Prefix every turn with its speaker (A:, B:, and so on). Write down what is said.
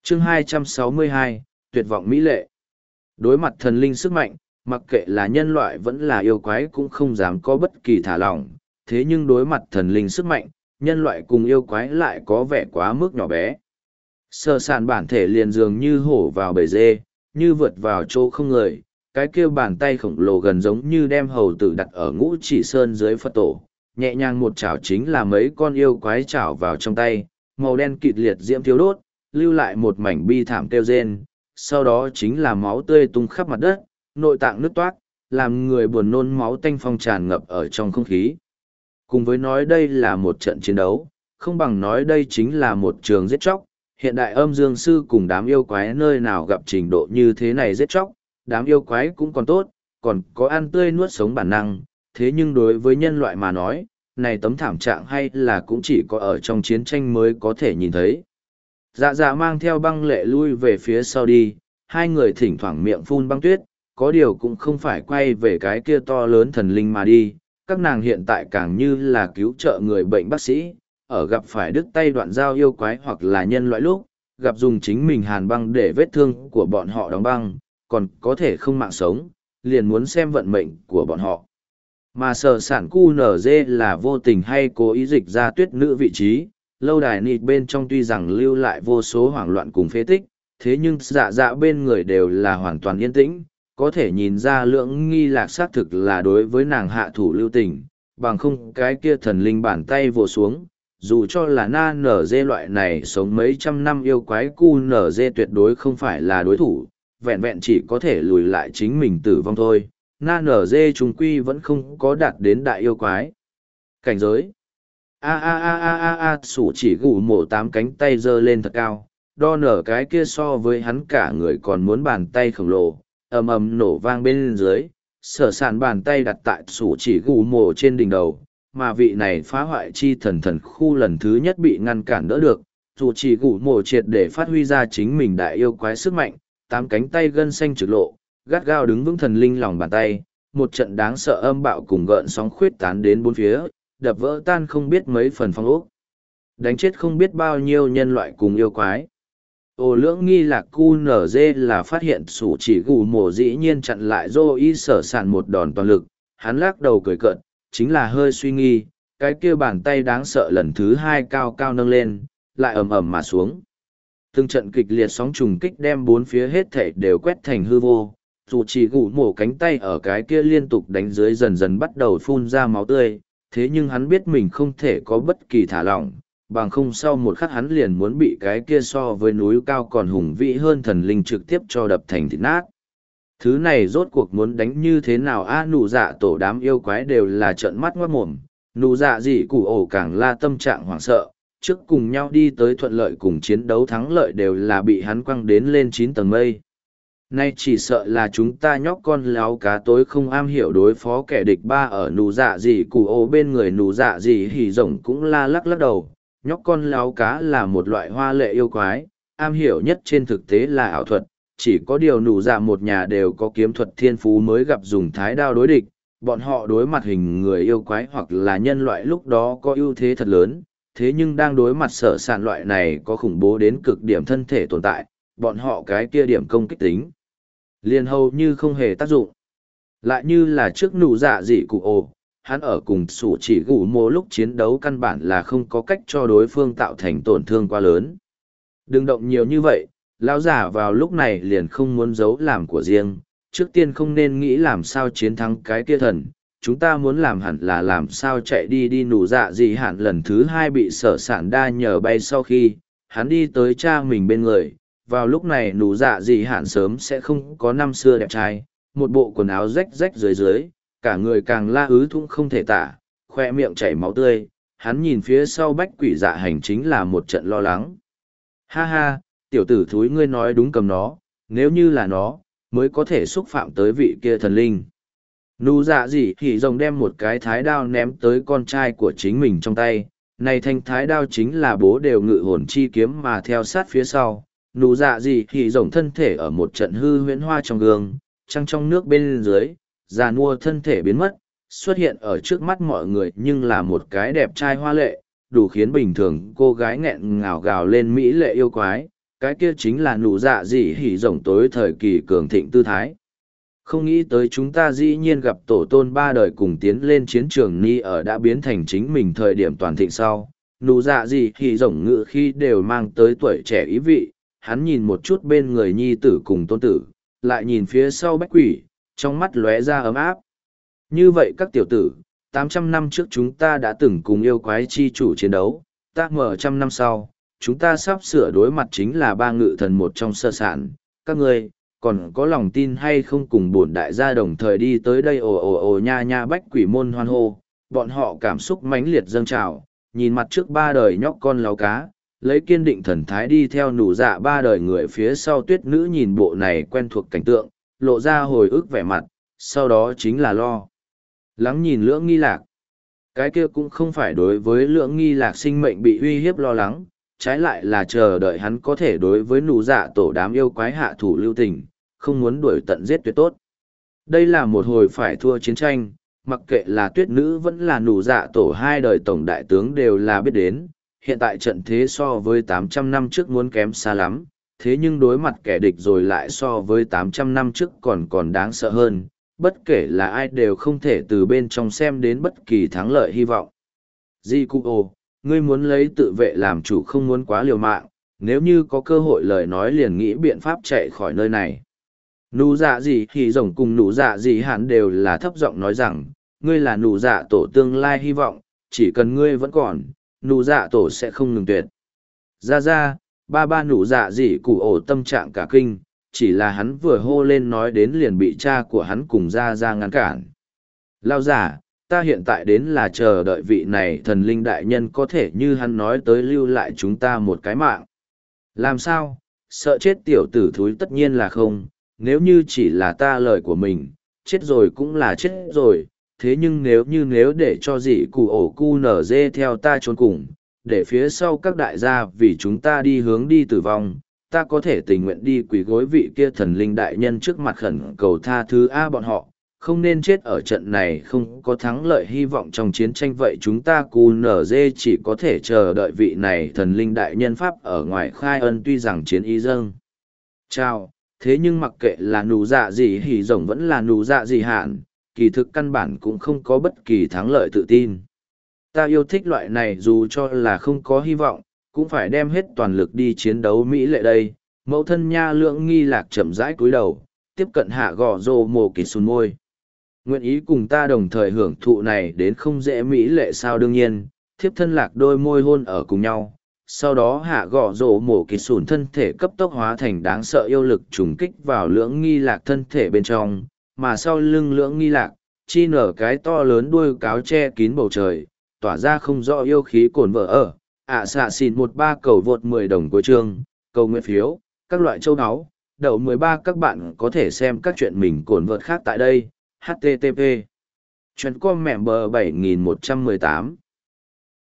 A: chương 262, tuyệt vọng mỹ lệ. Đối mặt thần linh sức mạnh, mặc kệ là nhân loại vẫn là yêu quái cũng không dám có bất kỳ thả lỏng, thế nhưng đối mặt thần linh sức mạnh, nhân loại cùng yêu quái lại có vẻ quá mức nhỏ bé. Sơ sàn bản thể liền dường như hổ vào bầy dê, như vượt vào chỗ không người, cái kia bàn tay khổng lồ gần giống như đem hầu tử đặt ở ngũ chỉ sơn dưới Phật tổ, nhẹ nhàng một chảo chính là mấy con yêu quái chảo vào trong tay, màu đen kịt liệt diễm thiếu đốt, lưu lại một mảnh bi thảm kêu rên, sau đó chính là máu tươi tung khắp mặt đất, nội tạng nứt toát, làm người buồn nôn máu tanh phong tràn ngập ở trong không khí. Cùng với nói đây là một trận chiến đấu, không bằng nói đây chính là một trường giết chóc. Hiện đại âm dương sư cùng đám yêu quái nơi nào gặp trình độ như thế này giết chóc, đám yêu quái cũng còn tốt, còn có ăn tươi nuốt sống bản năng, thế nhưng đối với nhân loại mà nói, này tấm thảm trạng hay là cũng chỉ có ở trong chiến tranh mới có thể nhìn thấy. Dạ dạ mang theo băng lệ lui về phía sau đi, hai người thỉnh thoảng miệng phun băng tuyết, có điều cũng không phải quay về cái kia to lớn thần linh mà đi, các nàng hiện tại càng như là cứu trợ người bệnh bác sĩ, ở gặp phải đứt tay đoạn dao yêu quái hoặc là nhân loại lúc, gặp dùng chính mình hàn băng để vết thương của bọn họ đóng băng, còn có thể không mạng sống, liền muốn xem vận mệnh của bọn họ. Mà sở sản QNZ là vô tình hay cố ý dịch ra tuyết nữ vị trí, lâu đài nịt bên trong tuy rằng lưu lại vô số hoảng loạn cùng phế tích, thế nhưng dạ dạ bên người đều là hoàn toàn yên tĩnh, có thể nhìn ra lượng nghi lạc xác thực là đối với nàng hạ thủ lưu tình, bằng không cái kia thần linh bàn tay vồ xuống, dù cho là na nở dê loại này sống mấy trăm năm yêu quái cu nở dê tuyệt đối không phải là đối thủ, vẹn vẹn chỉ có thể lùi lại chính mình tử vong thôi. Na nở dê chúng quy vẫn không có đạt đến đại yêu quái. Cảnh giới. Sủ chỉ gù mổ 8 cánh tay giơ lên thật cao, đo nở cái kia so với hắn cả người còn muốn bàn tay khổng lồ, ầm ầm nổ vang bên dưới, sở sản bàn tay đặt tại sủ chỉ gù mổ trên đỉnh đầu, mà vị này phá hoại chi thần thần khu lần thứ nhất bị ngăn cản đỡ được, dù chỉ gù mổ triệt để phát huy ra chính mình đại yêu quái sức mạnh, 8 cánh tay gân xanh trực lộ, gắt gao đứng vững thần linh lòng bàn tay, một trận đáng sợ âm bạo cùng gợn sóng khuyết tán đến bốn phía, đập vỡ tan không biết mấy phần phong ốc, đánh chết không biết bao nhiêu nhân loại cùng yêu quái. Ồ lưỡng nghi lạc cu nở dê là phát hiện sủ chỉ gù mổ dĩ nhiên chặn lại dô y sở sản một đòn toàn lực, hắn lắc đầu cười cợt, chính là hơi suy nghi, cái kia bàn tay đáng sợ lần thứ hai cao cao nâng lên, lại ầm ầm mà xuống. Từng trận kịch liệt sóng trùng kích đem bốn phía hết thảy đều quét thành hư vô, dù chỉ gù mổ cánh tay ở cái kia liên tục đánh dưới dần dần bắt đầu phun ra máu tươi, thế nhưng hắn biết mình không thể có bất kỳ thả lỏng, bằng không sau một khắc hắn liền muốn bị cái kia so với núi cao còn hùng vĩ hơn thần linh trực tiếp cho đập thành thịt nát. Thứ này rốt cuộc muốn đánh như thế nào nụ dạ tổ đám yêu quái đều là trợn mắt ngoát mồm, nụ dạ gì cụ ổ càng là tâm trạng hoảng sợ, trước cùng nhau đi tới thuận lợi cùng chiến đấu thắng lợi đều là bị hắn quăng đến lên 9 tầng mây. Nay chỉ sợ là chúng ta nhóc con láo cá tối không am hiểu đối phó kẻ địch ba ở nụ dạ gì cụ ổ bên người nụ dạ gì hỉ rồng cũng la lắc lắc đầu, nhóc con láo cá là một loại hoa lệ yêu quái, am hiểu nhất trên thực tế là ảo thuật, chỉ có điều nụ dạ một nhà đều có kiếm thuật thiên phú mới gặp dùng thái đao đối địch, bọn họ đối mặt hình người yêu quái hoặc là nhân loại lúc đó có ưu thế thật lớn, thế nhưng đang đối mặt sở sản loại này có khủng bố đến cực điểm thân thể tồn tại, bọn họ cái kia điểm công kích tính liền hầu như không hề tác dụng. Lại như là trước nụ dạ dị cụ ồ, hắn ở cùng sủ chỉ gù mô lúc chiến đấu căn bản là không có cách cho đối phương tạo thành tổn thương quá lớn. Đừng động nhiều như vậy, lão giả vào lúc này liền không muốn giấu làm của riêng, trước tiên không nên nghĩ làm sao chiến thắng cái kia thần, chúng ta muốn làm hẳn là làm sao chạy đi đi nụ dạ dị hạn lần thứ hai bị sở sản đa nhờ bay sau khi, hắn đi tới cha mình bên người, vào lúc này nụ dạ dị hạn sớm sẽ không có năm xưa đẹp trai, một bộ quần áo rách rách dưới dưới, cả người càng la ứ thung không thể tả, khoe miệng chảy máu tươi, hắn nhìn phía sau bách quỷ dạ hành chính là một trận lo lắng. Ha ha, tiểu tử thúi ngươi nói đúng cầm nó, nếu như là nó, mới có thể xúc phạm tới vị kia thần linh. Nụ dạ dị hỉ rồng đem một cái thái đao ném tới con trai của chính mình trong tay, này thanh thái đao chính là bố đều ngự hồn chi kiếm mà theo sát phía sau. Nụ dạ dị hỉ rồng thân thể ở một trận hư huyễn hoa trong gương, trăng trong nước bên dưới, già nua thân thể biến mất, xuất hiện ở trước mắt mọi người nhưng là một cái đẹp trai hoa lệ, đủ khiến bình thường cô gái nghẹn ngào gào lên mỹ lệ yêu quái, cái kia chính là nụ dạ dị hỉ rồng tối thời kỳ cường thịnh tư thái. Không nghĩ tới chúng ta dĩ nhiên gặp tổ tôn ba đời cùng tiến lên chiến trường ni ở đã biến thành chính mình thời điểm toàn thịnh sau. Nụ dạ dị hỉ rồng ngự khi đều mang tới tuổi trẻ ý vị, hắn nhìn một chút bên người nhi tử cùng tôn tử, lại nhìn phía sau bách quỷ, trong mắt lóe ra ấm áp. Như vậy các tiểu tử, 800 năm trước chúng ta đã từng cùng yêu quái chi chủ chiến đấu, ta mở 100 năm sau, chúng ta sắp sửa đối mặt chính là ba ngự thần một trong sơ sản. Các ngươi còn có lòng tin hay không cùng bổn đại gia đồng thời đi tới đây ồ ồ ồ nha nha bách quỷ môn hoan hô, bọn họ cảm xúc mãnh liệt dâng trào, nhìn mặt trước ba đời nhóc con láo cá, lấy kiên định thần thái đi theo nụ dạ ba đời người phía sau tuyết nữ nhìn bộ này quen thuộc cảnh tượng, lộ ra hồi ức vẻ mặt, sau đó chính là lo lắng nhìn lưỡng nghi lạc. Cái kia cũng không phải đối với lưỡng nghi lạc sinh mệnh bị uy hiếp lo lắng, trái lại là chờ đợi hắn có thể đối với nụ dạ tổ đám yêu quái hạ thủ lưu tình, không muốn đuổi tận giết tuyệt tốt. Đây là một hồi phải thua chiến tranh, mặc kệ là tuyết nữ vẫn là nụ dạ tổ hai đời tổng đại tướng đều là biết đến, hiện tại trận thế so với 800 năm trước muốn kém xa lắm, thế nhưng đối mặt kẻ địch rồi lại so với 800 năm trước còn đáng sợ hơn, bất kể là ai đều không thể từ bên trong xem đến bất kỳ thắng lợi hy vọng. Di Cụ Ô, ngươi muốn lấy tự vệ làm chủ không muốn quá liều mạng, nếu như có cơ hội lời nói liền nghĩ biện pháp chạy khỏi nơi này. Nụ dạ gì thì rồng cùng nụ dạ gì hẳn đều là thấp giọng nói rằng, ngươi là nụ dạ tổ tương lai hy vọng, chỉ cần ngươi vẫn còn, nụ dạ tổ sẽ không ngừng tuyệt. Ra, ba nụ dạ gì Cụ Ổ tâm trạng cả kinh, chỉ là hắn vừa hô lên nói đến liền bị cha của hắn cùng ra ngăn cản. Lao giả, ta hiện tại đến là chờ đợi vị này thần linh đại nhân có thể như hắn nói tới lưu lại chúng ta một cái mạng. Làm sao? Sợ chết tiểu tử thúi tất nhiên là không, nếu như chỉ là ta lời của mình, chết rồi cũng là chết rồi, thế nhưng nếu để cho dị Cụ Ổ cu nở dê theo ta trốn cùng, để phía sau các đại gia vì chúng ta đi hướng đi tử vong, ta có thể tình nguyện đi quỳ gối vị kia thần linh đại nhân trước mặt khẩn cầu tha thứ bọn họ, không nên chết ở trận này không có thắng lợi hy vọng trong chiến tranh vậy chúng ta QNZ chỉ có thể chờ đợi vị này thần linh đại nhân pháp ở ngoài khai ân tuy rằng chiến ý dâng. Chào, thế nhưng mặc kệ là nụ dạ gì hỉ rồng vẫn là nụ dạ gì hạn, kỳ thực căn bản cũng không có bất kỳ thắng lợi tự tin. Ta yêu thích loại này dù cho là không có hy vọng, cũng phải đem hết toàn lực đi chiến đấu Mỹ lệ đây. Mẫu thân nha lưỡng nghi lạc chậm rãi cúi đầu, tiếp cận hạ gò rô mồ kịt sùn môi. Nguyện ý cùng ta đồng thời hưởng thụ này đến không dễ Mỹ lệ sao đương nhiên, thiếp thân lạc đôi môi hôn ở cùng nhau. Sau đó hạ gò rô mồ kịt sùn thân thể cấp tốc hóa thành đáng sợ yêu lực trùng kích vào lưỡng nghi lạc thân thể bên trong, mà sau lưng lưỡng nghi lạc, chi nở cái to lớn đuôi cáo che kín bầu trời, tỏa ra không rõ yêu khí cồn vỡ ở. Xạ xìn 13 cầu vượt 10 đồng của chương, cầu nguyện phiếu, các loại châu áo, đậu 13 các bạn có thể xem các chuyện mình cồn vợt khác tại đây, http. Chuyện com mẹ bờ 7118.